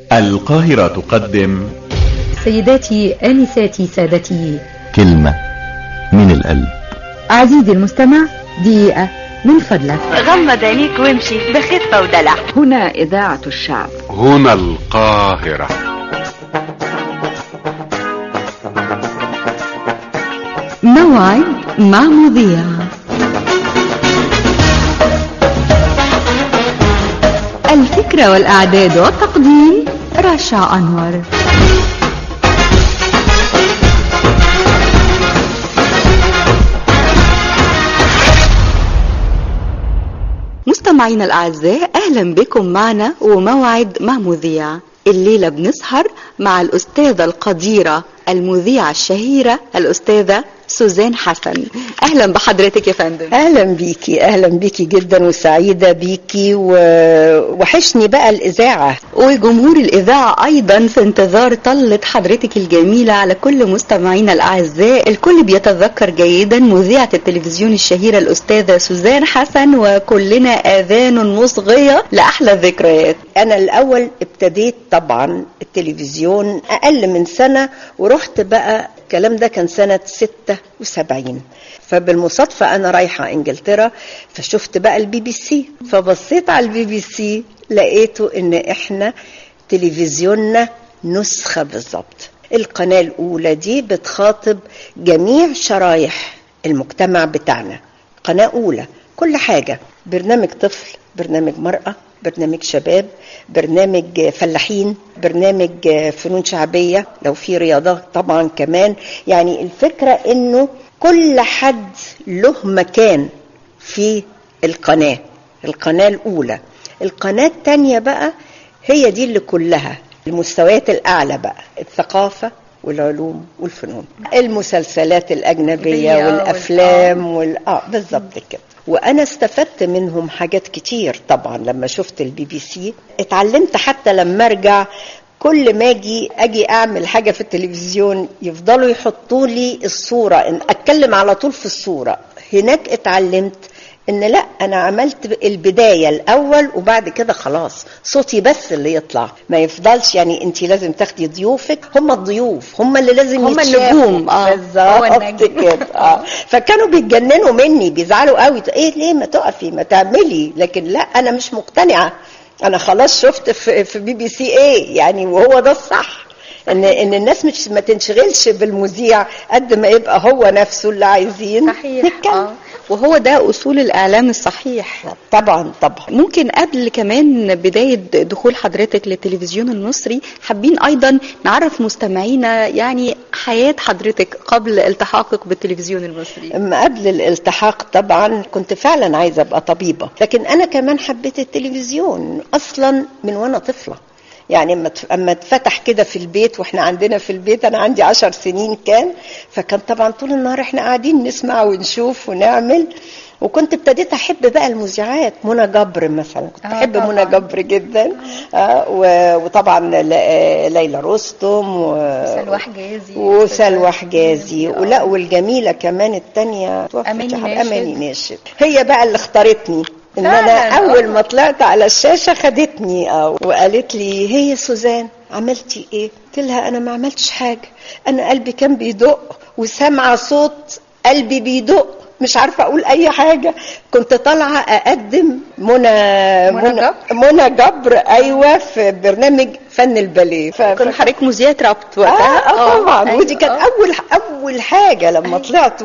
القاهرة تقدم سيداتي آنساتي سادتي، كلمة من القلب. عزيزي المستمع، دقيقة من فضلك، غمض عينيك وامشي بخفة ودلع. هنا إذاعة الشعب، هنا القاهرة. موعد مع مذيع. الفكرة والإعداد والتقديم رشا أنور. مستمعينا الأعزاء، أهلا بكم معنا وموعد مع مذيع. الليلة بنسهر مع الأستاذة القديرة المذيعة الشهيرة الأستاذة سوزان حسن. أهلا بحضرتك يا فندم. أهلا بيكي جدا وسعيدة بيكي، ووحشني بقى الإذاعة وجمهور الإذاعة أيضا في انتظار طلة حضرتك الجميلة. على كل مستمعينا الأعزاء، الكل بيتذكر جيدا مذيعة التلفزيون الشهيرة الأستاذة سوزان حسن، وكلنا آذان مصغية لأحلى الذكريات. أنا الأول ابتديت طبعا التلفزيون أقل من سنة، ورحت بقى الكلام ده كان سنة 76. فبالمصادفة أنا رايحة إنجلترا، فشفت بقى البي بي سي، فبصيت على البي بي سي لقيته إن إحنا تلفزيوننا نسخة بالظبط. القناة الأولى دي بتخاطب جميع شرايح المجتمع بتاعنا، قناة أولى كل حاجة، برنامج طفل، برنامج مرأة، برنامج شباب، برنامج فلاحين، برنامج فنون شعبية، لو في رياضة طبعا كمان. يعني الفكرة انه كل حد له مكان في القناة الأولى. القناة التانية بقى هي دي اللي كلها المستويات الأعلى بقى، الثقافة والعلوم والفنون، المسلسلات الأجنبية والأفلام بالظبط كده. وأنا استفدت منهم حاجات كتير طبعا. لما شفت البي بي سي اتعلمت، حتى لما ارجع كل ما اجي اعمل حاجة في التلفزيون يفضلوا يحطوا لي الصورة، ان اتكلم على طول في الصورة. هناك اتعلمت ان لا، انا عملت البداية الاول وبعد كده خلاص صوتي بس اللي يطلع، ما يفضلش. يعني انت لازم تاخدي ضيوفك، هم الضيوف هم اللي لازم هم النجوم. بالظبط كده. فكانوا بيتجننوا مني، بيزعلوا قوي، ايه ليه ما تقفي ما تعملي؟ لكن لا، انا مش مقتنعة. انا خلاص شفت في بي بي سي ايه يعني، وهو ده الصح، ان الناس مش ما تنشغلش بالمذيع قد ما يبقى هو نفسه اللي عايزين. صحيح. وهو ده أصول الإعلام الصحيح. طبعا. ممكن قبل كمان بداية دخول حضرتك للتلفزيون المصري، حابين أيضا نعرف مستمعينا يعني حياة حضرتك قبل التحاقك بالتلفزيون المصري. قبل الالتحاق طبعا كنت فعلا عايزة أبقى طبيبة، لكن أنا كمان حبيت التلفزيون أصلا من وأنا طفلة. يعني اما اتفتح كده في البيت، واحنا عندنا في البيت، انا عندي 10 سنين كان، فكان طبعا طول النهار احنا قاعدين نسمع ونشوف ونعمل. وكنت ابتديت احب بقى المذيعات، منى جبر مثلا، كنت احب منى جبر جدا. وطبعا ليلى رستم وسلوى حجازي ولا، والجميلة كمان التانية اماني ناشد. هي بقى اللي اختارتني، ان انا اول ما طلعت على الشاشة خدتني وقالت لي هي سوزان عملتي ايه؟ قلت لها انا ما عملتش حاجة، انا قلبي كان بيدق وسامعة صوت قلبي بيدق، مش عارفة اقول اي حاجة. كنت طالعة اقدم منى جبر ايوه في برنامج فن الباليه. كنت حضرتك مذيعة ربط وقتها. طبعا. ودي كانت اول حاجة لما طلعت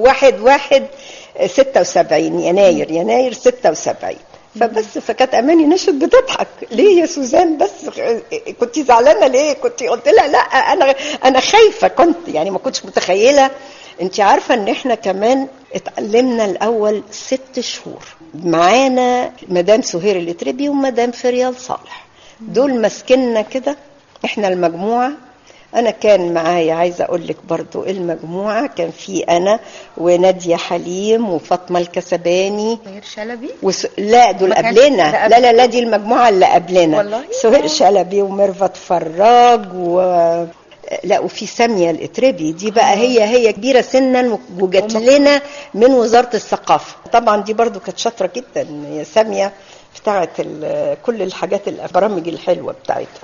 76 يناير 76. فكانت اماني نشد بتضحك، ليه يا سوزان بس كنت زعلانه ليه؟ كنت قلت لها لا، انا خايفه، كنت يعني ما كنتش متخيله. انت عارفه ان احنا كمان اتعلمنا الاول 6 شهور معانا مدام سهير الاتربي ومدام فريال صالح، دول ماسكيننا كده احنا المجموعه. انا كان معايا، عايزه اقول لك برضو المجموعه كان في انا وناديه حليم وفاطمه الكسباني سهير شلبي لا دول قبلنا. لا دي المجموعه اللي قبلنا. سهير شلبي وميرفت فراج وفي سامية الاتربي دي بقى هي كبيرة سنا وجات لنا من وزارة الثقافة. طبعا دي برضو كانت شاطرة جدا يا سامية، بتاعت كل الحاجات البرامج الحلوة بتاعتها.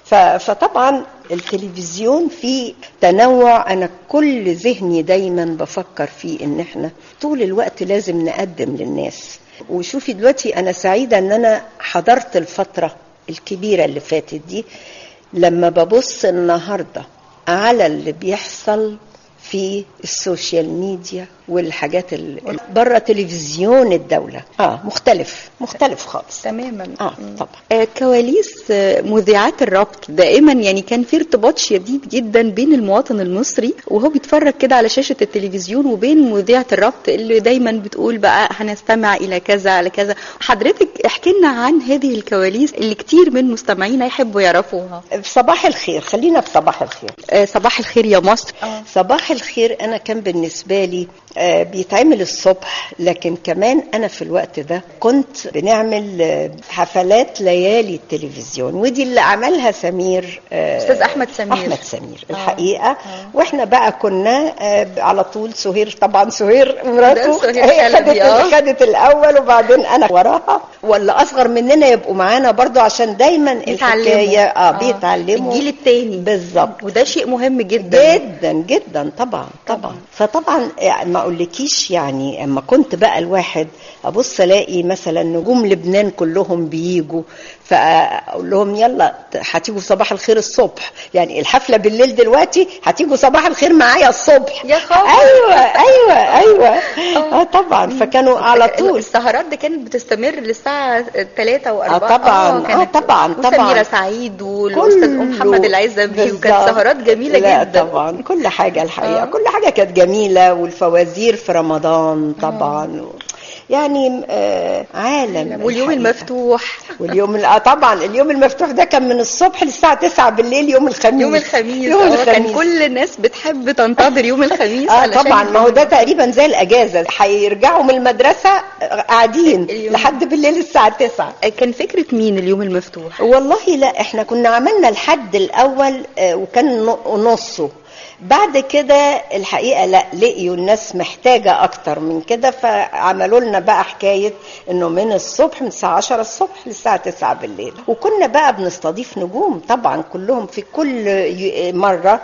فطبعا التلفزيون فيه تنوع. انا كل ذهني دايما بفكر فيه ان احنا طول الوقت لازم نقدم للناس. وشوفي دلوقتي انا سعيدة ان انا حضرت الفترة الكبيرة اللي فاتت دي، لما ببص النهاردة على اللي بيحصل في السوشيال ميديا والحاجات اللي بره تلفزيون الدولة مختلف خالص تماما. طبعا. كواليس مذيعات الربط دائما يعني كان في ارتباط شديد جدا بين المواطن المصري وهو بيتفرج كده على شاشة التلفزيون وبين مذيعة الربط اللي دايما بتقول بقى هنستمع الى كذا على كذا. حضرتك احكي لنا عن هذه الكواليس اللي كتير من مستمعينا يحبوا يعرفوها. صباح الخير، خلينا في صباح الخير. صباح الخير يا مصر. صباح الخير انا كان بالنسبة لي بيتعمل الصبح، لكن كمان انا في الوقت ده كنت بنعمل حفلات ليالي التلفزيون، ودي اللي عملها سمير، استاذ احمد سمير الحقيقة. واحنا بقى كنا على طول سهير، طبعا سهير مراته هي خدت الاول وبعدين انا وراها، ولا اصغر مننا يبقوا معانا برضو عشان دايما الحكاية بيتعلموا الجيل التاني بالظبط، وده شيء مهم جدا جدا جدا. طبعا. فطبعا ما اقولكيش يعني اما كنت بقى الواحد ابص الاقي مثلا نجوم لبنان كلهم بييجوا، فاقول لهم يلا هتيجوا صباح الخير الصبح، يعني الحفله بالليل دلوقتي هتيجوا صباح الخير معايا الصبح. يا خبر. ايوه طبعا. فكانوا على طول السهرات دي كانت بتستمر للساعه 3 و4. طبعا سميرة سعيد والاستاذ محمد العزبي، وكانت سهرات جميله جدا. طبعا كل حاجه الحقيقه كل حاجه كانت جميله، والفوازير في رمضان طبعا يعني عالم. واليوم المفتوح طبعا اليوم المفتوح ده كان من الصبح للساعه 9 بالليل يوم الخميس. كان كل الناس بتحب تنتظر يوم الخميس. طبعا ما هو ده تقريبا زي الاجازه، هيرجعوا من المدرسه قاعدين لحد بالليل الساعه 9. كان فكره مين اليوم المفتوح؟ والله لا، احنا كنا عملنا الحد الاول وكان نصه، بعد كده الحقيقة لا، لقيوا الناس محتاجة أكتر من كده، فعملوا لنا بقى حكاية إنه من الصبح من الساعة 10 الصبح للساعة 9 بالليل. وكنا بقى بنستضيف نجوم طبعا كلهم في كل مرة،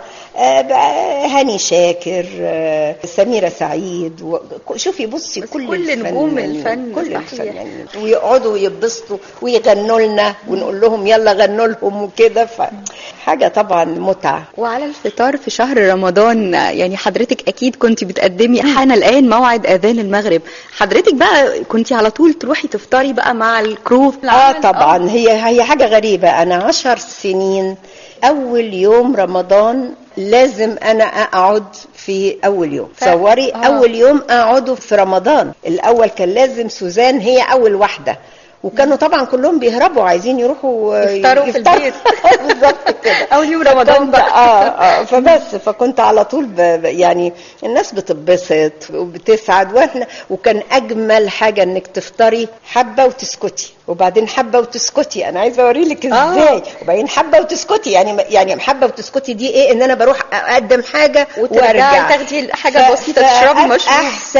هاني شاكر، سميرة سعيد، شوفي بصي كل نجوم الفن كل الفنانين، ويقعدوا يتبسطوا ويغنوا لنا ونقول لهم يلا غنوا لهم وكده، فحاجة طبعا متعة. وعلى الفطار في شهر رمضان يعني حضرتك اكيد كنت بتقدمي حان الان موعد اذان المغرب، حضرتك بقى كنت على طول تروحي تفطري بقى مع الكرو؟ طبعا. هي حاجة غريبة، انا 10 سنين اول يوم رمضان لازم انا اقعد في اول يوم. تصوري اول يوم اقعده في رمضان، الاول كان لازم سوزان هي اول واحدة، وكانوا طبعا كلهم بيهربوا عايزين يروحوا يفطروا في البيت. بالظبط كده اول يوم رمضان بقى. فكنت على طول يعني الناس بتتبسط وبتسعد، وكان اجمل حاجه انك تفطري حبه وتسكتي، وبعدين حبه وتسكتي. انا عايزه اوريلك ازاي. وبعدين حبه وتسكتي، يعني حبه وتسكتي دي ايه؟ ان انا بروح اقدم حاجه وارجع تاخدي حاجه بسيطه تشربي مشروب.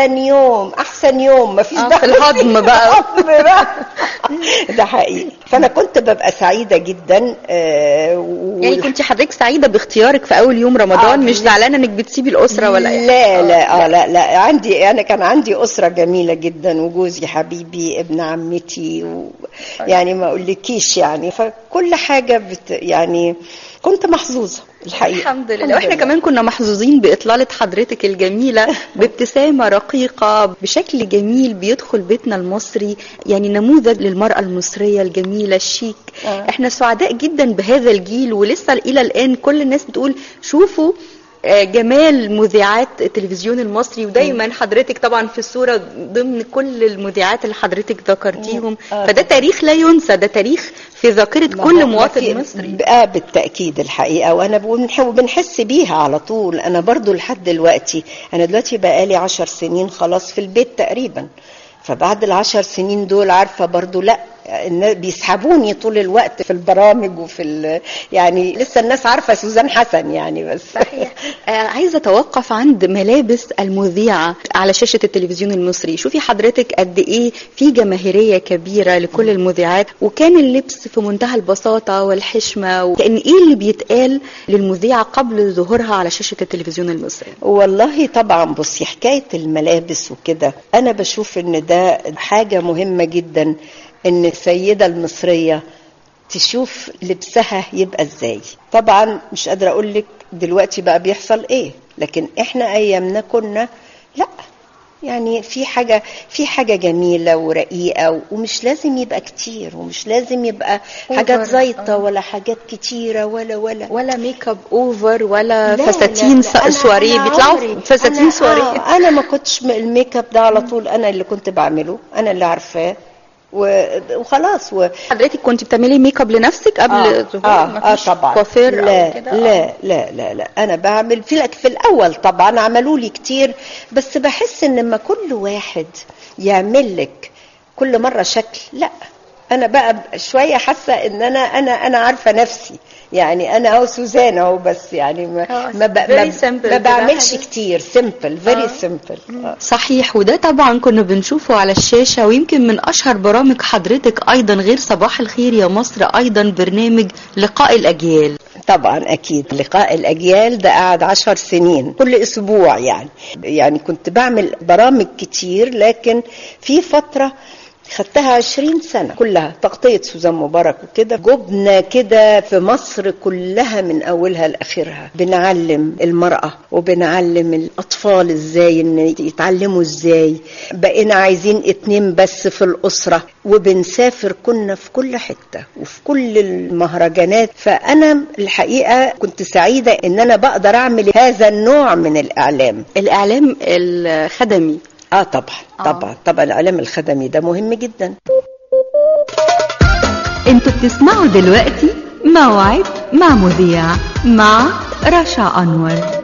احسن يوم مفيش في الهضم بقى. ده حقيقي. فانا كنت ببقى سعيده جدا. يعني كنت حضرتك سعيده باختيارك في اول يوم رمضان؟ مش زعلانه انك بتسيبي الاسره ولا ايه؟ لا عندي، انا كان عندي اسره جميله جدا، وجوزي حبيبي ابن عمتي يعني ما اقولكيش يعني، فكل حاجه يعني كنت محظوظه الحقيقه. الحمد لله. واحنا كمان كنا محظوظين باطلاله حضرتك الجميله بابتسامه رقيقه بشكل جميل بيدخل بيتنا المصري، يعني نموذج للمراه المصريه الجميله الشيك. احنا سعداء جدا بهذا الجيل، ولسه الى الان كل الناس بتقول شوفوا جمال مذيعات التلفزيون المصري، ودايما حضرتك طبعا في الصورة ضمن كل المذيعات اللي حضرتك ذكرتيهم. فده تاريخ لا ينسى، ده تاريخ في ذاكرة كل مواطن مصري. بالتأكيد الحقيقة، وانا بنحس بيها على طول. انا برضو لحد دلوقتي، انا دلوقتي بقالي 10 سنين خلاص في البيت تقريبا، فبعد ال10 سنين دول عارفة برضو لا بيسحبوني طول الوقت في البرامج وفي يعني لسه الناس عارفة سوزان حسن يعني. بس صحيح. عايزة أتوقف عند ملابس المذيعة على شاشة التلفزيون المصري. شوفي حضرتك قد إيه في جماهيرية كبيرة لكل المذيعات، وكان اللبس في منتهى البساطة والحشمة، كأن إيه اللي بيتقال للمذيعة قبل ظهورها على شاشة التلفزيون المصري؟ والله طبعا بصي، حكاية الملابس وكده أنا بشوف إن ده حاجة مهمة جدا، إن السيدة المصرية تشوف لبسها يبقى ازاي. طبعا مش قادرة اقولك دلوقتي بقى بيحصل ايه، لكن احنا ايامنا كنا لا، يعني في حاجة جميلة ورقيقة، ومش لازم يبقى كتير، ومش لازم يبقى حاجات زيطة ولا حاجات كتيرة ولا ميك اب اوفر ولا فساتين سواريه. بيطلعوا فساتين سواريه. انا ما كنتش الميك اب ده على طول انا اللي كنت بعمله، انا اللي عارفاه وخلاص. حضرتك كنت بتعملي ميك اب لنفسك قبل ظهور؟ طبعا. كوافير لا لا لا لا لا انا بعمل في الاول طبعا عملوا لي كتير، بس بحس ان لما كل واحد يعمل لك كل مره شكل، لا انا بقى شويه حاسه ان انا عارفه نفسي، يعني انا سوزان اهو، بس يعني ما بعملش كتير، سيمبل، فيري سيمبل. صحيح. وده طبعا كنا بنشوفه على الشاشه، ويمكن من اشهر برامج حضرتك ايضا غير صباح الخير يا مصر ايضا برنامج لقاء الاجيال. طبعا اكيد لقاء الاجيال ده قعد 10 سنين كل اسبوع، يعني كنت بعمل برامج كتير، لكن في فتره خدتها 20 سنة كلها تغطية سوزان مبارك وكده. جبنا كده في مصر كلها من أولها لآخرها، بنعلم المرأة وبنعلم الأطفال إزاي إن يتعلموا إزاي. بقينا عايزين 2 بس في الأسرة، وبنسافر كنا في كل حتة وفي كل المهرجانات. فأنا الحقيقة كنت سعيدة إن أنا بقدر أعمل هذا النوع من الإعلام الخدمي. طبعا الإعلام الخدمي ده مهم جدا. انتوا بتسمعوا دلوقتي موعد مع مذيع مع رشا أنور.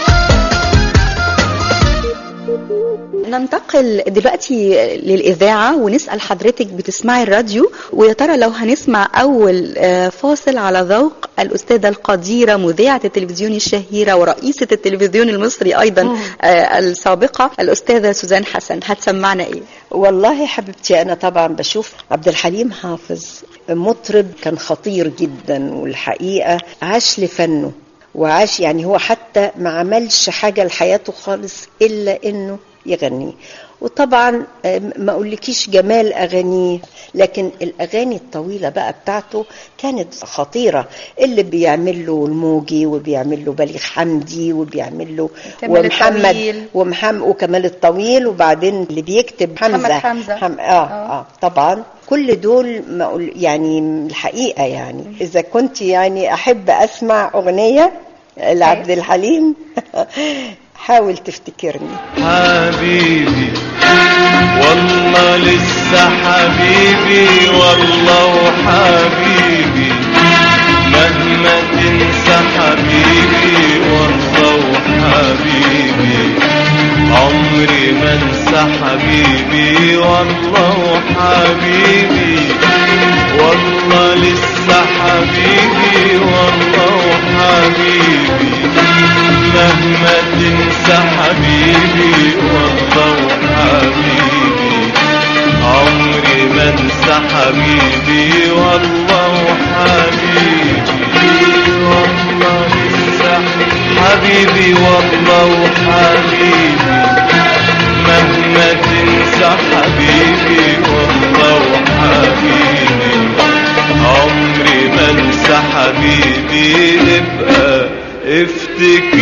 ننتقل دلوقتي للإذاعة ونسأل حضرتك بتسمعي الراديو، ويا ترى لو هنسمع أول فاصل على ذوق الأستاذة القديرة مذيعة التلفزيون الشهيرة ورئيسة التلفزيون المصري أيضا السابقة الأستاذة سوزان حسن، هتسمعنا إيه؟ والله حبيبتي أنا طبعا بشوف عبد الحليم حافظ مطرب كان خطير جدا، والحقيقة عاش لفنه وعاش، يعني هو حتى ما عملش حاجة لحياته خالص إلا إنه يغني. وطبعا ما اقولكيش جمال اغانيه، لكن الاغاني الطويله بقى بتاعته كانت خطيره، اللي بيعمل له الموجي وبيعمل له بليغ حمدي وبيعمل له ومحمد وكمال الطويل، وبعدين اللي بيكتب حمزه. طبعا كل دول ما يعني الحقيقه، يعني اذا كنت يعني احب اسمع اغنيه لعبد الحليم حاول تفتكرني. حبيبي والله لسه حبيبي، والله وحبيبي مهما تنسى حبيبي، والله وحبيبي عمري ما انسى حبيبي، والله وحبيبي والله لسه حبيبي، والله وحبيبي مهما تنسى حبيبي، والله وحبيبي عمري ما انسى حبيبي، والله وحبيبي والله لسه حبيبي، والله وحبيبي مهما تنسى حبيبي، والله وحبيبي عمري ما انسى حبيبي. ابقى افتكرني،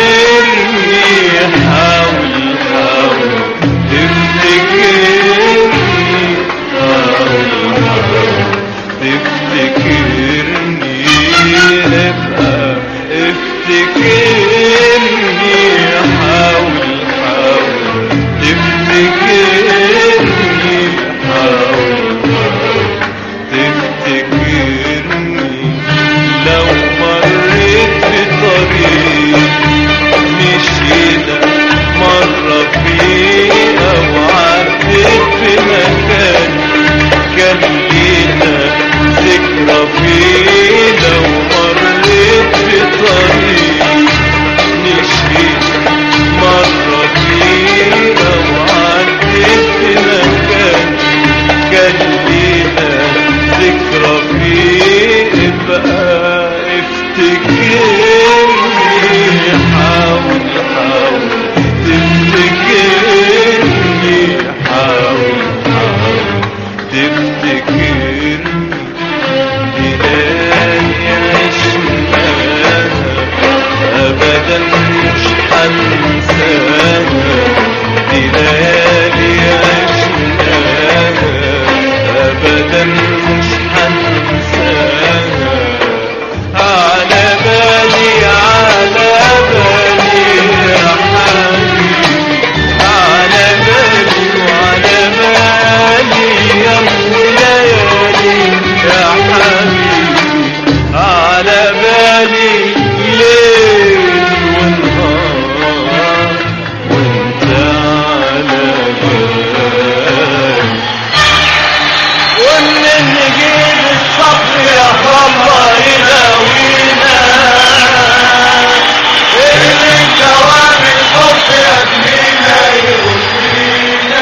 حاول تفتكرني، حاول تفتكرني، ابقى افتكرني، حاول تفتكرني، حاول تفتكرني. لو مريت بطريق مشينا ما تفتكرني حاول حاول تفتكرني حاول حاول تفتكرني بليالي عشناها أبدا مش هنساها بليالي عشناها أبدا مش هنساها على بالي يا حبيبي على بالي وعلى بالي يا ليالي يا حبيبي على بالي ليل ونهار وانت على بالي ومن نجيب الصبر يا الله يداوينا اللي دوام الحب يبنينا يغنينا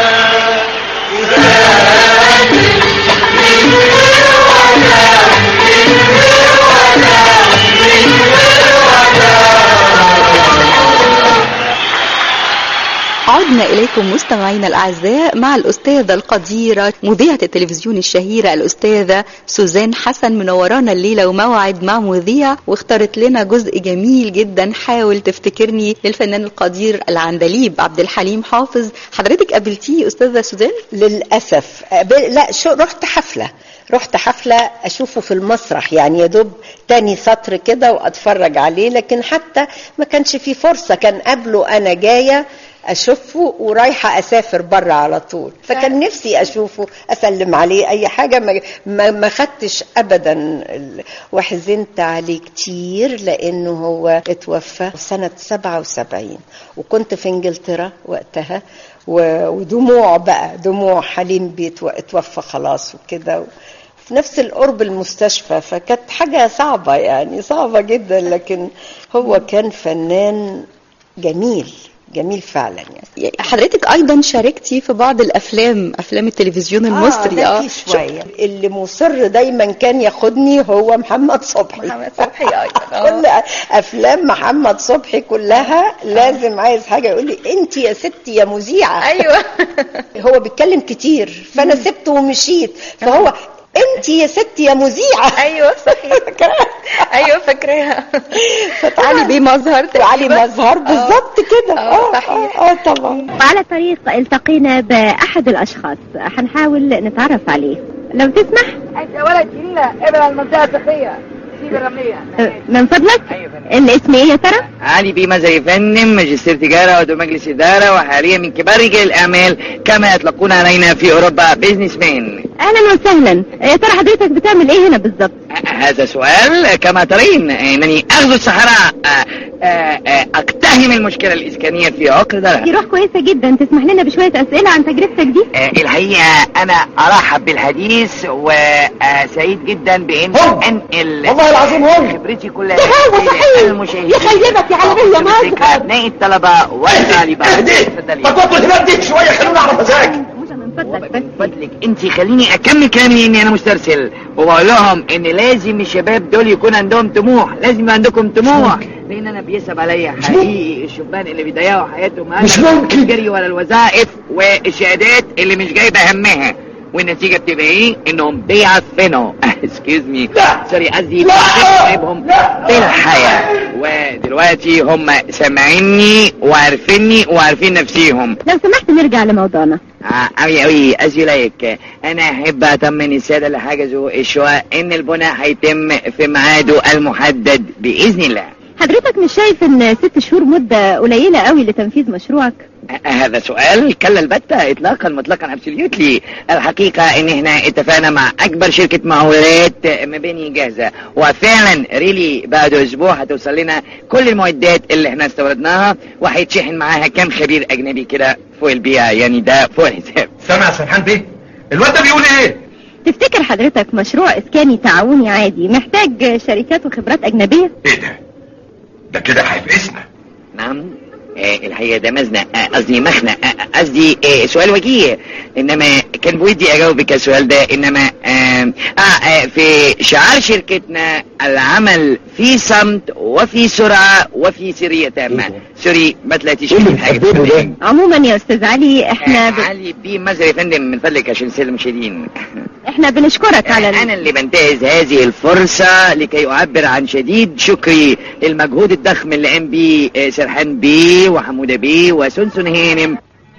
عدنا إليكم مستمعينا الأعزاء مع الأستاذة القديرة مذيعة التلفزيون الشهيرة الأستاذة سوزان حسن، منورانا الليلة وموعد مع مذيع، واختارت لنا جزء جميل جدا حاول تفتكرني للفنان القدير العندليب عبد الحليم حافظ. حضرتك قابلتيه أستاذة سوزان؟ للأسف لا، رحت حفلة أشوفه في المسرح، يعني يدوب تاني سطر كده وأتفرج عليه، لكن حتى ما كانش في فرصة. كان قبله أنا جاية أشوفه ورايحة أسافر برا على طول، فكان نفسي أشوفه أسلم عليه أي حاجة، ما خدتش أبدا، وحزنت عليه كتير لأنه هو اتوفى سنة 77 وكنت في إنجلترا وقتها، ودموع بقى دموع حليم اتوفى خلاص وكده في نفس القرب المستشفى، فكانت حاجة صعبة يعني صعبة جدا، لكن هو كان فنان جميل فعلا يعني. حضرتك ايضا شاركتي في بعض افلام التلفزيون المصري. ده شويه اللي مصر دايما كان ياخدني هو محمد صبحي ايضا. كل افلام محمد صبحي كلها لازم عايز حاجه يقول لي انت يا ستي يا مذيعه. ايوه هو بيتكلم كتير فانا سبته ومشيت، فهو انت يا ستي يا مذيعه. ايوه صحيح. ايوه فاكراها. علي بيه مظهر بالظبط كده. صحيح. طبعا. وعلى الطريق التقينا باحد الاشخاص هنحاول نتعرف عليه، لو تسمح. انت ولد جميله ابن المنطقه الصحيه سيب الرمليه من فضلك. الاسم ايه يا ترى؟ علي بيه مظهر يا فندم، ماجستير تجاره وعضو مجلس اداره، وحاليا من كبار رجال الاعمال كما يطلقون علينا في اوروبا بيزنس مان. اهلا وسهلا. يا ترى حضرتك بتعمل ايه هنا بالظبط؟ هذا سؤال. كما ترين انني اغزو الصحراء، اقتحم المشكله الاسكانيه في عقر دارها. دي روح كويسه جدا. تسمح لنا بشويه اسئله عن تجربتك دي؟ الحقيقه انا ارحب بالحديث وسعيد جدا بان انقل والله العظيم خبرتي كلها المشاهدين. يخيبك يا عالمية مصر. ابناء الطلبه والطالبات. اتفضلي بطل هنا شويه خلونا اعرف ازاك. فضلك انت خليني اكمل كلامي اني انا مسترسل، وبقول لهم ان لازم الشباب دول يكون عندهم طموح، لازم يبقى عندكم طموح، لان انا بيصعب عليا حقيقي الشبان اللي بيضيعوا حياتهم مش ممكن الجري ولا الوظائف والشهادات اللي مش جايبه همها، والنتيجه بتبقى ايه؟ انهم بيعفنوا اسكيوز مي سوري قصدي بيسيبهم بالحياه، ودلوقتي هم سامعيني وعارفيني وعارفين نفسيهم. لو سمحت نرجع لموضوعنا. اوي ازيلايك. انا احب اطمن الساده اللي حجزوا الشقق ان البناء هيتم في ميعاده المحدد باذن الله. حضرتك مش شايف ان 6 شهور مده قليله قوي لتنفيذ مشروعك؟ هذا سؤال كلا البتة اطلاقا مطلقا ابسوليوتلي. الحقيقة ان احنا اتفقنا مع اكبر شركة مقاولات مباني جاهزة، وفعلا ريلي بعد اسبوع هتوصل لنا كل المعدات اللي احنا استوردناها، وهيتشحن معاها كام خبير اجنبي كده فوق البيئة، يعني ده فوق الحساب. سامع يا سرحان بيه الواد ده بيقول ايه؟ تفتكر حضرتك مشروع اسكاني تعاوني عادي محتاج شركات وخبرات اجنبية؟ ايه ده كده هيفقسنا. نعم الحقيقة ده مزنق، قصدي مخنق، قصدي سؤال وجيه، انما كان بودي اجاوبك السؤال ده. انما في شعار شركتنا العمل في صمت وفي سرعة وفي سرية تامة. سوري ما طلعتيش في حاجة. عموما يا استاذ علي احنا علي بيه مصر يا فندم من فضلك عشان السادة المشاهدين. احنا بنشكرك على انا اللي بنتهز هذه الفرصة لكي اعبر عن شديد شكري للمجهود الضخم اللي قام بيه سرحان بيه وحمودة بيه وسنسن هانم.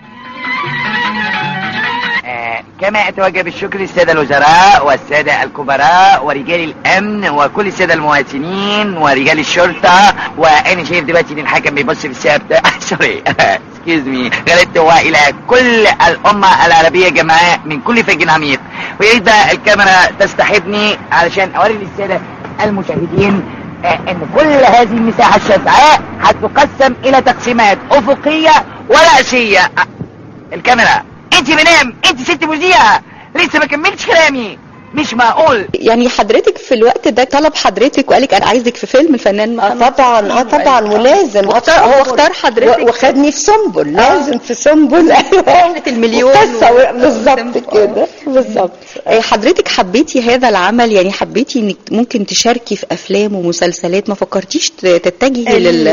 كما اتوجه بالشكر للسادة الوزراء والسادة الكبراء ورجال الامن وكل السادة المواطنين ورجال الشرطة. وانا شايف دلوقتي ان الحكم بيبص في الساعة سوري اكسكيوز مي غلطت. والى كل الامة العربية جماعة من كل فج عميق، ويريد الكاميرا تستحبني علشان اوري للسادة المشاهدين ان كل هذه المساحة الشاسعة هتقسم الى تقسيمات افقية ورأسية. الكاميرا انت منام، انت ست مذيعة لسه ما كملتش كلامي، مش معقول. يعني حضرتك في الوقت ده طلب حضرتك وقالك انا عايزك في فيلم الفنان محمد؟ طبعا ولازم هو اختار حضرتك وخدني في سنبل. لازم في سنبل. ايوه المليون بالظبط كده بالظبط. حضرتك حبيتي هذا العمل، يعني حبيتي انك ممكن تشاركي في افلام ومسلسلات، ما فكرتيش تتجهي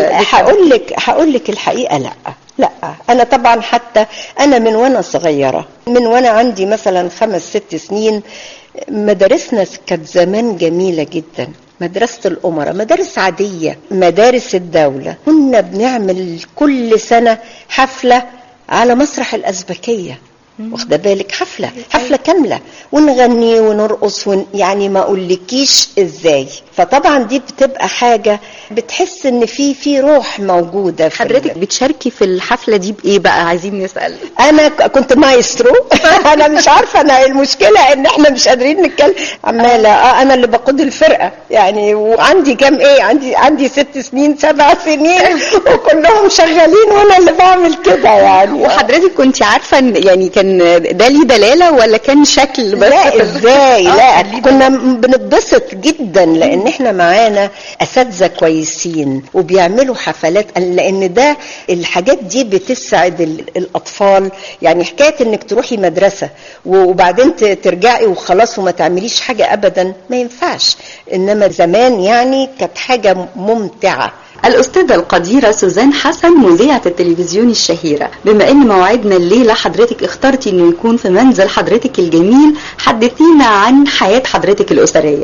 هقول لك الحقيقة لا انا طبعا حتى انا من وانا صغيرة، من وانا عندي مثلا 5-6 سنين مدارسنا كانت زمان جميلة جدا. مدرسة الأمراء مدارس عادية، مدارس الدولة كنا بنعمل كل سنة حفلة على مسرح الأزبكية، واخده بالك؟ حفلة كاملة ونغني ونرقص يعني ما اقولكيش ازاي. فطبعا دي بتبقى حاجة بتحس ان في روح موجودة. حضرتك بتشاركي في الحفلة دي بايه بقى؟ عايزين نسأل. انا كنت مايسترو. انا مش عارفة، انا المشكلة ان احنا مش قادرين نتكلم عمالة. انا اللي بقود الفرقة يعني، وعندي كام عندي 6 سنين 7 سنين وكلهم شغالين وانا اللي بعمل كده يعني. وحضرتك كنت عارفة يعني كان ده ليه دلالة ولا كان شكل بس؟ لا ازاي، لا كنا بنتبسط جدا لان احنا معانا اساتذه كويسين وبيعملوا حفلات، لان ده الحاجات دي بتسعد الاطفال. يعني حكايه انك تروحي مدرسه وبعدين ترجعي وخلاص وما تعمليش حاجه ابدا ما ينفعش. انما زمان يعني كانت حاجه ممتعه. الأستاذة القديرة سوزان حسن مذيعة التلفزيون الشهيرة، بما ان موعدنا الليلة حضرتك اخترتي انه يكون في منزل حضرتك الجميل، حدثينا عن حياة حضرتك الأسرية.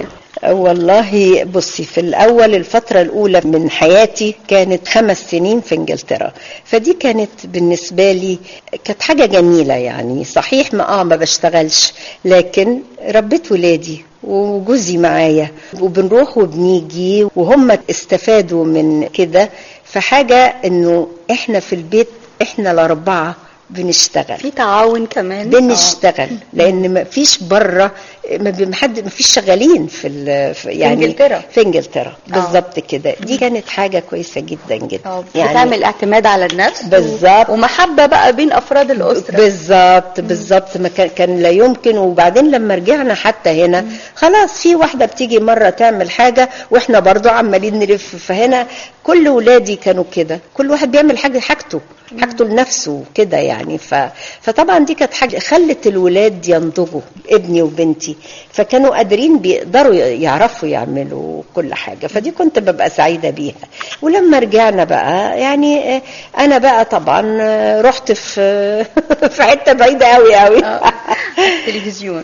والله بصي، في الأول الفترة الأولى من حياتي كانت 5 سنين في إنجلترا، فدي كانت بالنسبة لي كانت حاجة جميلة يعني. صحيح ما بشتغلش، لكن ربيت ولادي وجوزي معايا وبنروح وبنيجي وهم استفادوا من كده. فحاجة انه احنا في البيت احنا ال4 بنشتغل، في تعاون كمان بنشتغل لان ما فيش بره، ما فيش شغالين يعني في انجلترا بالظبط كده. دي كانت حاجه كويسه جدا جدا يعني بتعمل اعتماد على النفس بالظبط ومحبه بقى بين افراد الاسره بالظبط ما كان لا يمكن. وبعدين لما رجعنا حتى هنا خلاص في واحده بتيجي مره تعمل حاجه واحنا برضو عمالين نلف. فهنا كل ولادي كانوا كده، كل واحد بيعمل حاجته لنفسه كده يعني. فطبعا دي كانت حاجه خلت الولاد ينضجوا، ابني وبنتي، فكانوا قادرين بيقدروا يعرفوا يعملوا كل حاجه. فدي كنت ببقى سعيده بيها. ولما رجعنا بقى يعني انا بقى طبعا رحت في حته بعيده قوي التلفزيون.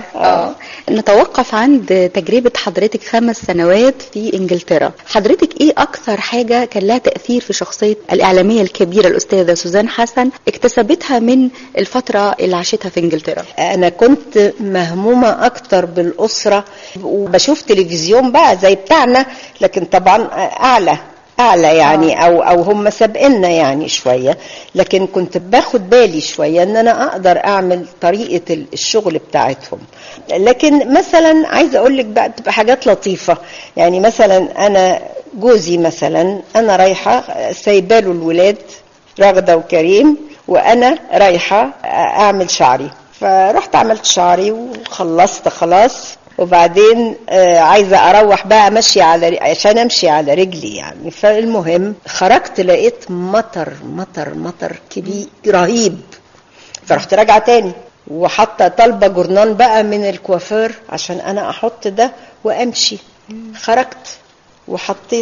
نتوقف عند تجربه حضرتك 5 سنوات في انجلترا. حضرتك ايه اكثر حاجه كان لها تاثير في شخصيه الاعلاميه الكبيره الأستاذة سوزان حسن اكتسبتها من الفترة اللي عاشتها في انجلترا؟ أنا كنت مهمومة أكتر بالأسرة، وبشوف تلفزيون بقى زي بتاعنا، لكن طبعا أعلى يعني أو هم سابقنا يعني شوية. لكن كنت باخد بالي شوية أن أنا أقدر أعمل طريقة الشغل بتاعتهم. لكن مثلا عايزة أقول لك بقى تبقى حاجات لطيفة. يعني مثلا أنا جوزي مثلا أنا رايحة سايباله الولاد رغدة وكريم وأنا رايحة أعمل شعري، فرحت عملت شعري وخلصت خلاص وبعدين عايزة اروح بقى ماشية عشان امشي على رجلي يعني. فالمهم خرجت لقيت مطر كبير رهيب، فرحت راجعة تاني وحتى طالبة جورنان بقى من الكوافير عشان انا احط ده وامشي. خرجت وحطيت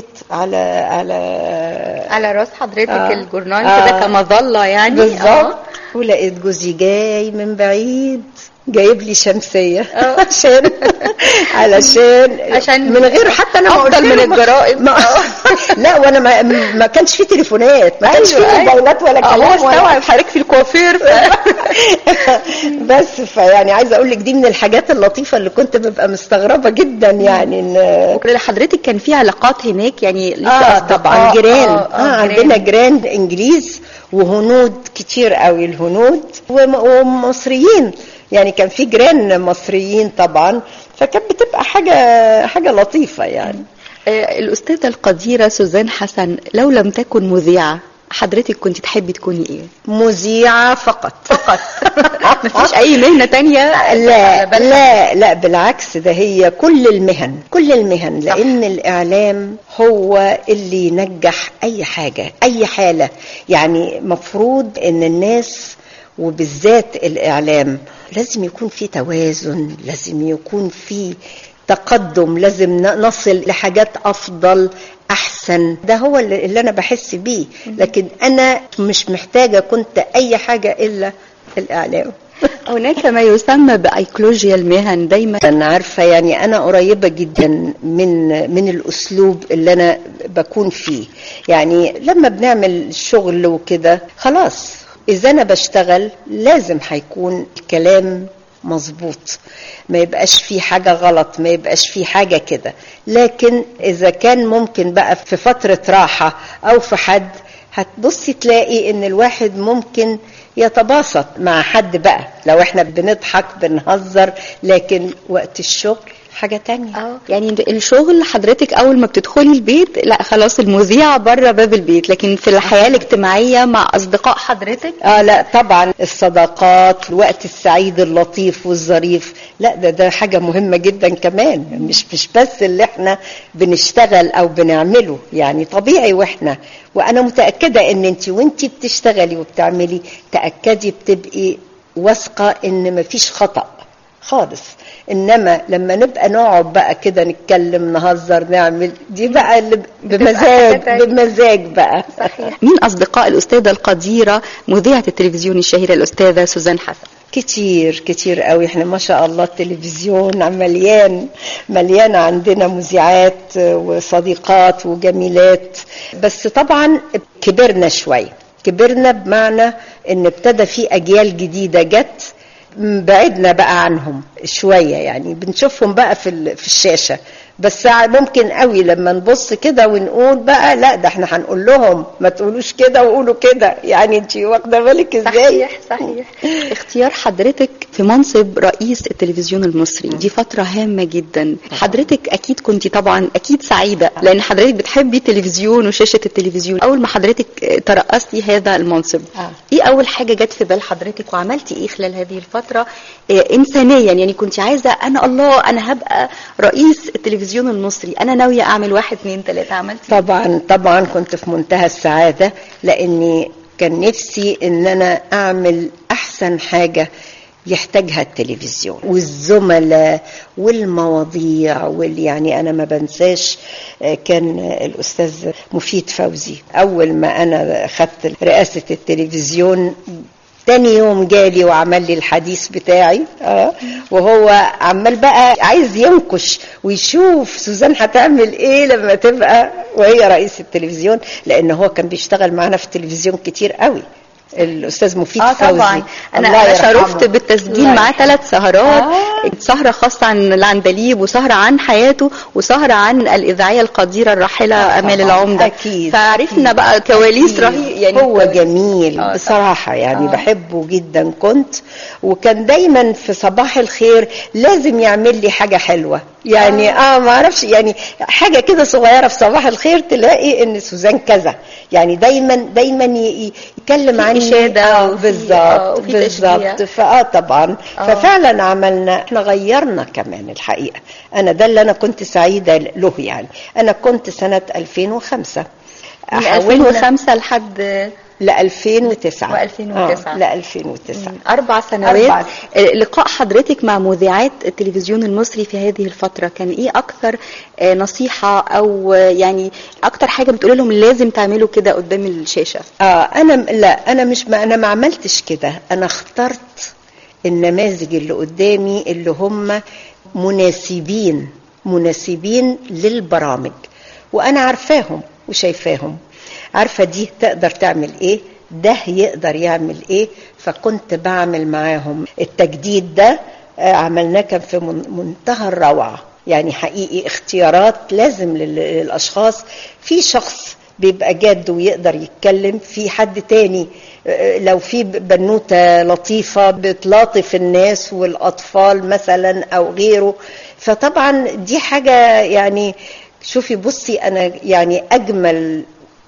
على راس حضرتك الجورنال كده كمظلة يعني. بالظبط. ولقيت جوزي جاي من بعيد جايب لي شمسية عشان من غير حتى انا افضل من الجرائم. لا وانا ما كانش في تليفونات، ما كانش في موبايلات ولا كلام. هو استوعب حضرتك في الكوافير بس فيعني عايزه اقول لك دي من الحاجات اللطيفه اللي كنت ببقى مستغربه جدا يعني. ان حضرتك كان في علاقات هناك يعني طبعا جيران. عندنا جيران انجليز وهنود كتير قوي، الهنود ومصريين يعني، كان في جيران مصريين طبعا، فكانت بتبقى حاجه لطيفه يعني. الأستاذة القديرة سوزان حسن، لو لم تكن مذيعة حضرتك كنت تحبي تكوني ايه؟ مذيعة فقط. مفيش اي مهنة تانية؟ لا بالعكس، ده هي كل المهن لان الاعلام هو اللي ينجح اي حاجة اي حالة يعني. مفروض ان الناس وبالذات الاعلام لازم يكون في توازن، لازم يكون في تقدم، لازم نصل لحاجات افضل احسن. ده هو اللي انا بحس بيه، لكن انا مش محتاجة كنت اي حاجة الا الاعلام. هناك ما يسمى بايكولوجيا المهن دايما. انا عارفة يعني انا قريبة جدا من الاسلوب اللي انا بكون فيه يعني. لما بنعمل شغل وكده خلاص، اذا انا بشتغل لازم هيكون الكلام مظبوط، ما يبقاش فيه حاجة غلط، ما يبقاش فيه حاجة كده. لكن إذا كان ممكن بقى في فترة راحة أو في حد، هتبصي تلاقي إن الواحد ممكن يتباسط مع حد بقى لو إحنا بنضحك بنهزر، لكن وقت الشغل حاجة تانية. يعني الشغل حضرتك أول ما بتدخلي البيت لا خلاص المذيعة بره باب البيت، لكن في الحياة الاجتماعية مع أصدقاء حضرتك لا طبعا الصداقات، الوقت السعيد اللطيف والظريف، لا ده حاجة مهمة جدا كمان. مش بس اللي احنا بنشتغل أو بنعمله يعني طبيعي. وأنا متأكدة إن وانتي بتشتغلي وبتعملي تأكدي بتبقي واثقة إن مفيش خطأ خالص. انما لما نبقى نقعد بقى كده نتكلم نهزر نعمل دي بقى اللي بمزاج بقى. صحيح. مين اصدقاء الاستاذة القديرة مذيعة التلفزيون الشهيرة الاستاذة سوزان حسن؟ كتير قوي. احنا ما شاء الله التلفزيون مليان عندنا مذيعات وصديقات وجميلات. بس طبعا كبرنا بمعنى ان ابتدى في اجيال جديدة جت، بعدنا بقى عنهم شوية يعني. بنشوفهم بقى في الشاشة، بس ممكن قوي لما نبص كده ونقول بقى لا ده احنا هنقول لهم ما تقولوش كده وقولوا كده يعني. انتي واخده بالك ازاي؟ صحيح. اختيار حضرتك في منصب رئيس التلفزيون المصري دي فترة هامة جدا. حضرتك اكيد كنتي طبعا اكيد سعيدة لان حضرتك بتحبي التلفزيون وشاشة التلفزيون. اول ما حضرتك ترأستي هذا المنصب ايه اول حاجة جت في بال حضرتك وعملتي ايه خلال هذه الفترة انسانيا يعني؟ كنتي عايزة انا هبقى رئيس التلفزيون المصري، انا ناوية اعمل 1 2 3، عملتي؟ طبعا كنت في منتهى السعادة لاني كان نفسي ان انا اعمل احسن حاجة يحتاجها التلفزيون والزملاء والمواضيع يعني. انا ما بنساش كان الاستاذ مفيد فوزي اول ما انا خدت رئاسة التلفزيون تاني يوم جالي وعمل لي الحديث بتاعي وهو عمال بقى عايز ينكش ويشوف سوزان هتعمل ايه لما تبقى وهي رئيس التلفزيون، لان هو كان بيشتغل معنا في التلفزيون كتير قوي الاستاذ مفيد فوزي. طبعا انا شرفت بالتسجيل معاه 3 سهرات. سهرة خاصة عن العندليب، وسهرة عن حياته، وسهرة عن الإذاعية القديرة الراحلة أمال العمدة. أكيد. فعرفنا بقى كواليس رهيب يعني. هو جميل بصراحة يعني بحبه جدا كنت. وكان دايما في صباح الخير لازم يعمل لي حاجة حلوة يعني. ما اعرفش يعني حاجة كده صغيرة في صباح الخير تلاقي ان سوزان كذا يعني. دايما يتكلم عن إشادة بالظبط طبعا ففعلا عملنا، احنا غيرنا كمان الحقيقة. أنا ده اللي أنا كنت سعيدة له يعني. أنا كنت سنة 2005 من 2005 لحد ل 2009 و2009 ل 2009 4 سنوات. لقاء حضرتك مع مذيعات التلفزيون المصري في هذه الفترة كان ايه اكثر نصيحة او يعني اكتر حاجة بتقول لهم لازم تعملوا كده قدام الشاشة؟ انا ما عملتش كده. انا اخترت النماذج اللي قدامي اللي هم مناسبين للبرامج، وانا عارفاهم وشايفاهم، عارفة دي تقدر تعمل ايه، ده يقدر يعمل ايه. فكنت بعمل معاهم التجديد ده. عملناه كان في منتهى الروعة يعني. حقيقي اختيارات لازم للأشخاص. في شخص بيبقى جاد ويقدر يتكلم، في حد تاني لو في بنوتة لطيفة بتلاطف الناس والأطفال مثلا أو غيره. فطبعا دي حاجة يعني. شوفي بصي، أنا يعني أجمل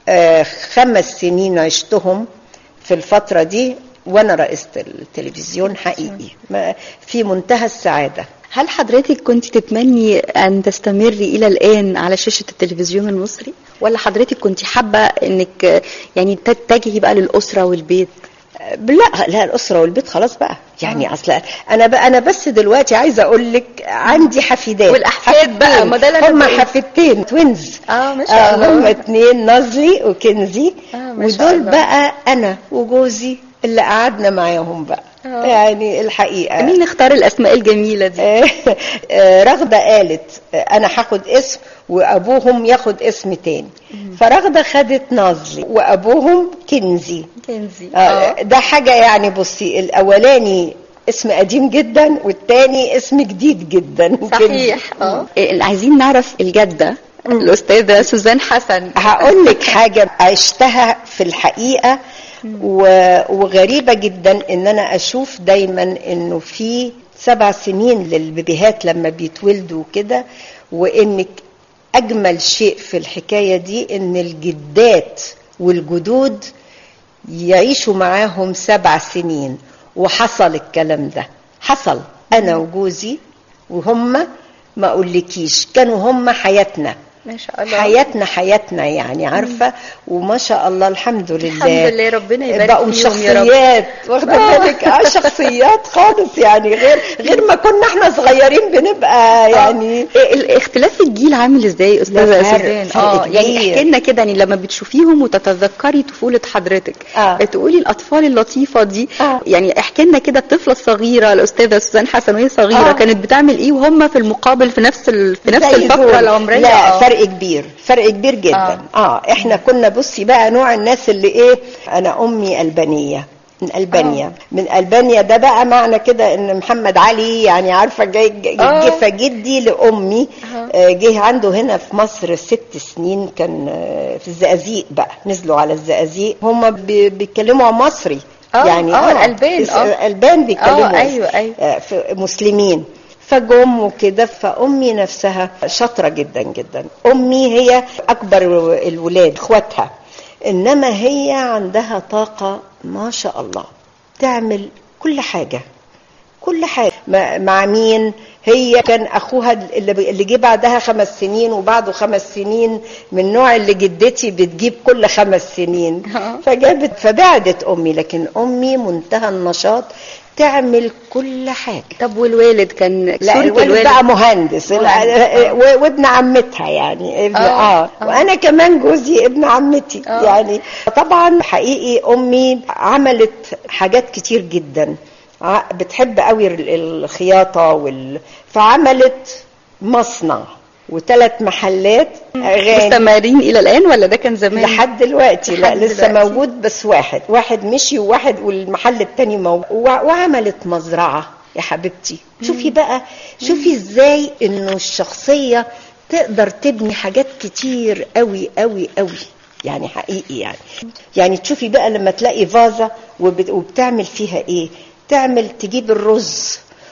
5 سنين عشتهم في الفترة دي وأنا رئيسة التلفزيون حقيقي في منتهى السعادة. هل حضرتك كنت تتمني أن تستمري إلى الآن على شاشة التلفزيون المصري، ولا حضرتك كنت حابة أنك يعني تتجهي بقى للأسرة والبيت؟ لا الأسرة والبيت خلاص بقى يعني. أصلا أنا بس دلوقتي عايزة أقول لك عندي حفيدات والأحفاد بقى، ما ده هم حفيدتين توينز. ما شاء الله. هم 2 نازلي وكنزي. ودول بقى أنا وجوزي اللي قعدنا معاهم بقى. يعني الحقيقة مين اختار الأسماء الجميلة دي؟ رغدة قالت أنا هاخد اسم وأبوهم ياخد اسم تاني. فرغدة خدت نازلي وأبوهم كنزي. ده حاجة يعني. بصي، الأولاني اسم قديم جدا والتاني اسم جديد جدا. صحيح. عايزين نعرف الجدة الأستاذة سوزان حسن. هقول لك حاجة عشتها في الحقيقة وغريبة جدا ان انا اشوف دايما انه في 7 سنين للبيبيهات لما بيتولدوا كده، وانك اجمل شيء في الحكاية دي ان الجدات والجدود يعيشوا معاهم 7 سنين. وحصل الكلام ده، حصل. انا وجوزي وهم ما اقولكيش كانوا هم حياتنا. ما شاء الله. حياتنا يعني عارفة. وما شاء الله الحمد لله ربنا يبارك بقوا شخصيات واخدة بالك. شخصيات خالص يعني غير ما كنا احنا صغيرين بنبقى يعني. الاختلاف الجيل عامل ازاي استاذة سوزان؟ يعني احكي لنا كده يعني لما بتشوفيهم وتتذكري طفولة حضرتك تقولي الأطفال اللطيفة دي. يعني احكي لنا كده الطفلة الصغيرة الأستاذة سوزان حسن وهي صغيرة كانت بتعمل ايه وهم في المقابل في نفس الفترة العمرية؟ لا فرق كبير جدا. احنا كنا بصي بقى نوع الناس اللي ايه. انا امي ألبانية من ألبانيا. ده بقى معنى كده ان محمد علي يعني عارفة جه فجدي لأمي جه عنده هنا في مصر 6 سنين. كان في الزقازيق بقى، نزلوا على الزقازيق. هم بيتكلموا مصري يعني. الألبان بيتكلموا. أيوة. مسلمين. فجم وكده. فأمي نفسها شاطرة جدا جدا. أمي هي أكبر الولاد اخواتها، إنما هي عندها طاقة ما شاء الله تعمل كل حاجة. مع مين؟ هي كان أخوها اللي جه بعدها 5 سنين وبعده 5 سنين، من نوع اللي جدتي بتجيب كل 5 سنين. فبعدت أمي، لكن أمي منتهى النشاط تعمل كل حاجة. طب والوالد كان؟ لا الوالد بقى مهندس وابن عمتها يعني. وانا كمان جوزي ابن عمتي يعني. طبعا حقيقي امي عملت حاجات كتير جدا. بتحب قوي الخياطة فعملت مصنع و3 محلات أغاني. مستمرين إلى الآن ولا ده كان زمان؟ لحد دلوقتي. لا لسه موجود، بس واحد مشي والمحل التاني موجود. وعملت مزرعة يا حبيبتي. شوفي بقى، شوفي ازاي انه الشخصية تقدر تبني حاجات كتير قوي قوي قوي يعني. حقيقي يعني تشوفي بقى لما تلاقي فازة وبتعمل فيها ايه. تجيب الرز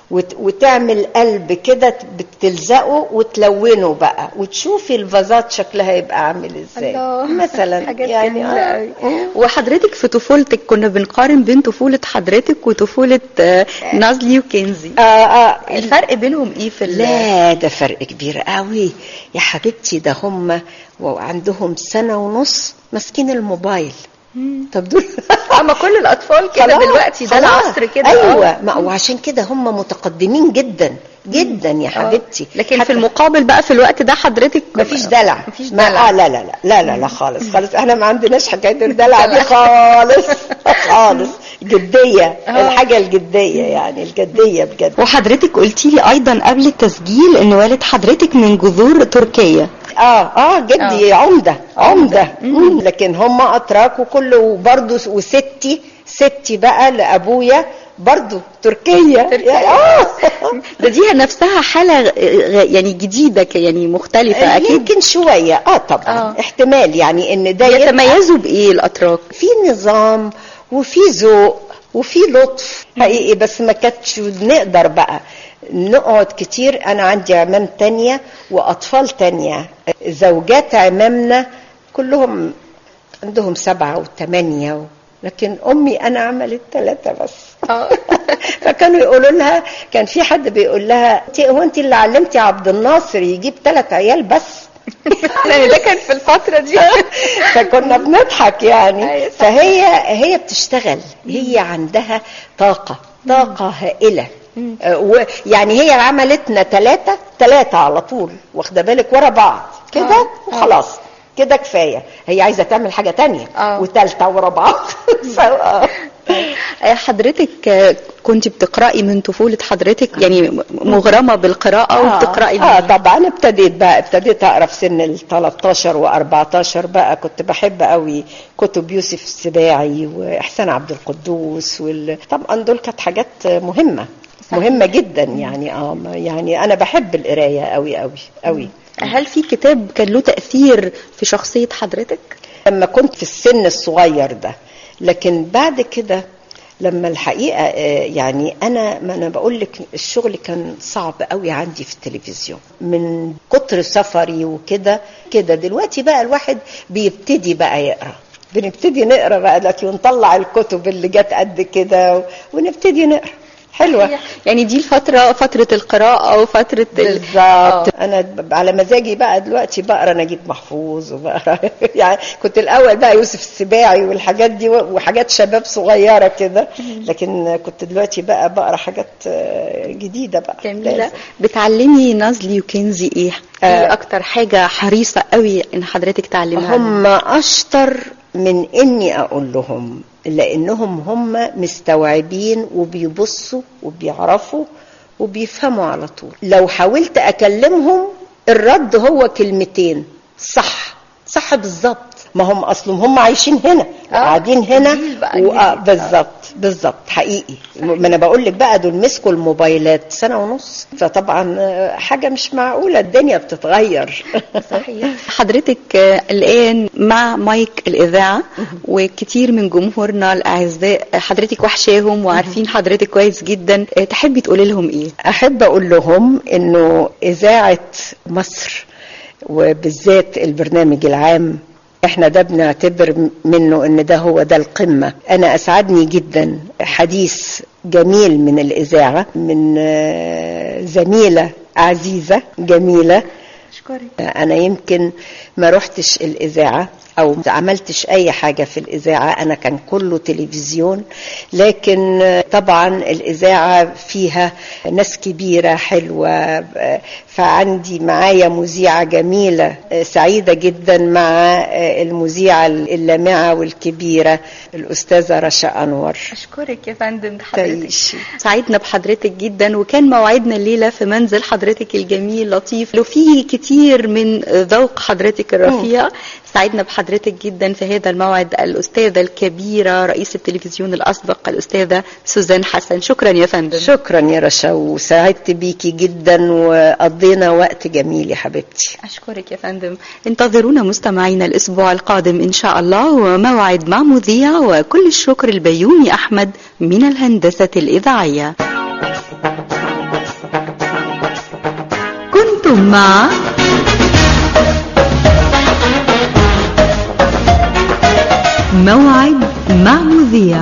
وتعمل قلب كده بتلزقه وتلونه بقى وتشوفي الفازات شكلها يبقى عامل ازاي مثلا يعني. وحضرتك في طفولتك كنا بنقارن بين طفولة حضرتك وطفولة نازلي وكنزي. الفرق بينهم ايه في لا ده فرق كبير قوي يا حبيبتي، ده هم وعندهم 1.5 سنة ماسكين الموبايل. طب دول اما كل الاطفال كده دلوقتي، ده العصر كده. ايوه وعشان كده هم متقدمين جدا جدا يا حبيبتي. لكن في المقابل بقى في الوقت ده حضرتك مفيش دلع. لا خالص احنا ما عندناش حكايه الدلع دي خالص خالص. جديه، الحاجه الجديه يعني الجديه بجد. وحضرتك قلتي لي ايضا قبل التسجيل ان والد حضرتك من جذور تركيا. جدي عمده. لكن هم اتراك وكله برضه. وستي بقى لابويا برضو تركيا. ده دي نفسها حالة يعني جديدة يعني مختلفة أكيد. يمكن شوية طبعا احتمال يعني ان ده يتميزوا بإيه الأتراك؟ في نظام وفي ذوق وفي لطف حقيقي. بس ما كانتش نقدر بقى نقعد كتير. انا عندي عمام تانية واطفال تانية، زوجات عمامنا كلهم عندهم 7 و8 لكن امي انا عملت 3 بس. فكانوا يقولوا لها، كان في حد بيقول لها هو انت اللي علمتي عبد الناصر يجيب 3 عيال بس؟ يعني ده كان في الفترة دي. فكنا بنضحك يعني. فهي بتشتغل، هي عندها طاقة هائلة. يعني هي عملتنا 3 على طول، واخده بالك ورا بعض كده وخلاص كده كفاية. هي عايزة تعمل حاجة تانية وثالثة ورا بعض. حضرتك كنت بتقرأي من طفولة حضرتك يعني مغرمة بالقراءة وبتقرأي طبعا ابتديت أقرأ في سن 13 و14 بقى. كنت بحب قوي كتب يوسف السباعي وإحسان عبد القدوس طبعا دول كانت حاجات مهمة جدا يعني. يعني أنا بحب القراية قوي. هل في كتاب كان له تأثير في شخصية حضرتك؟ لما كنت في السن الصغير ده، لكن بعد كده لما الحقيقة يعني أنا بقول لك الشغل كان صعب قوي عندي في التلفزيون من كتر سفري وكده. دلوقتي بقى الواحد بيبتدي بقى يقرأ، بنبتدي نقرأ بقى دلوقتي ونطلع الكتب اللي جت قد كده ونبتدي نقرأ. حلوة يعني دي فترة القراءة وفترة بالظبط. أنا على مزاجي بقى دلوقتي بقرأ نجيب محفوظ وبقرأ يعني كنت الأول بقى يوسف السباعي والحاجات دي وحاجات شباب صغيرة كده، لكن كنت دلوقتي بقى بقرأ حاجات جديدة بقى جميلة. بتعلمي نازلي وكنزي إيه أكتر حاجة حريصة قوي إن حضرتك تعلمها؟ هم أشطر من إني أقول لهم، لأنهم مستوعبين وبيبصوا وبيعرفوا وبيفهموا على طول. لو حاولت أكلمهم الرد هو كلمتين صح بالظبط. ما هم أصلهم هم عايشين هنا قاعدين هنا بالظبط حقيقي. ما أنا بقول لك بقى دول مسكوا الموبايلات 1.5 سنة، فطبعا حاجة مش معقولة، الدنيا بتتغير. صحيح. حضرتك الآن مع مايك الإذاعة وكتير من جمهورنا الأعزاء حضرتك وحشاهم وعارفين حضرتك كويس جدا، تحبي تقولي لهم إيه؟ أحب أقول لهم إنه إذاعة مصر وبالذات البرنامج العام احنا ده بنعتبر منه ان ده هو ده القمة. انا اسعدني جدا حديث جميل من الاذاعة من زميلة عزيزة جميلة. أشكرك. انا يمكن ما رحتش الاذاعة او ما عملتش اي حاجة في الاذاعة، انا كان كله تلفزيون، لكن طبعا الاذاعة فيها ناس كبيرة حلوة. فعندي معايا مذيعة جميلة، سعيدة جدا مع المذيعة اللامعة والكبيرة الأستاذة رشا أنور. أشكرك يا فندم حضرتك. سعيدنا بحضرتك جدا، وكان موعدنا الليلة في منزل حضرتك الجميل لطيف وفيه كتير من ذوق حضرتك الرفيع. سعيدنا بحضرتك جدا في هذا الموعد الأستاذة الكبيرة رئيس التلفزيون الأسبق الأستاذة سوزان حسن. شكرا يا فندم. شكرا يا رشا، وسعدت بيكي جدا وقضينا وقت جميل يا حبيبتي. أشكرك يا فندم. انتظرونا مستمعينا الأسبوع القادم إن شاء الله، وموعد مع مذيع. وكل الشكر البيومي أحمد من الهندسة الإذاعية. كنتم مع موعد مع مذيع،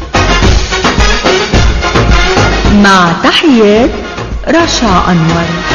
مع تحيات رشا أنور.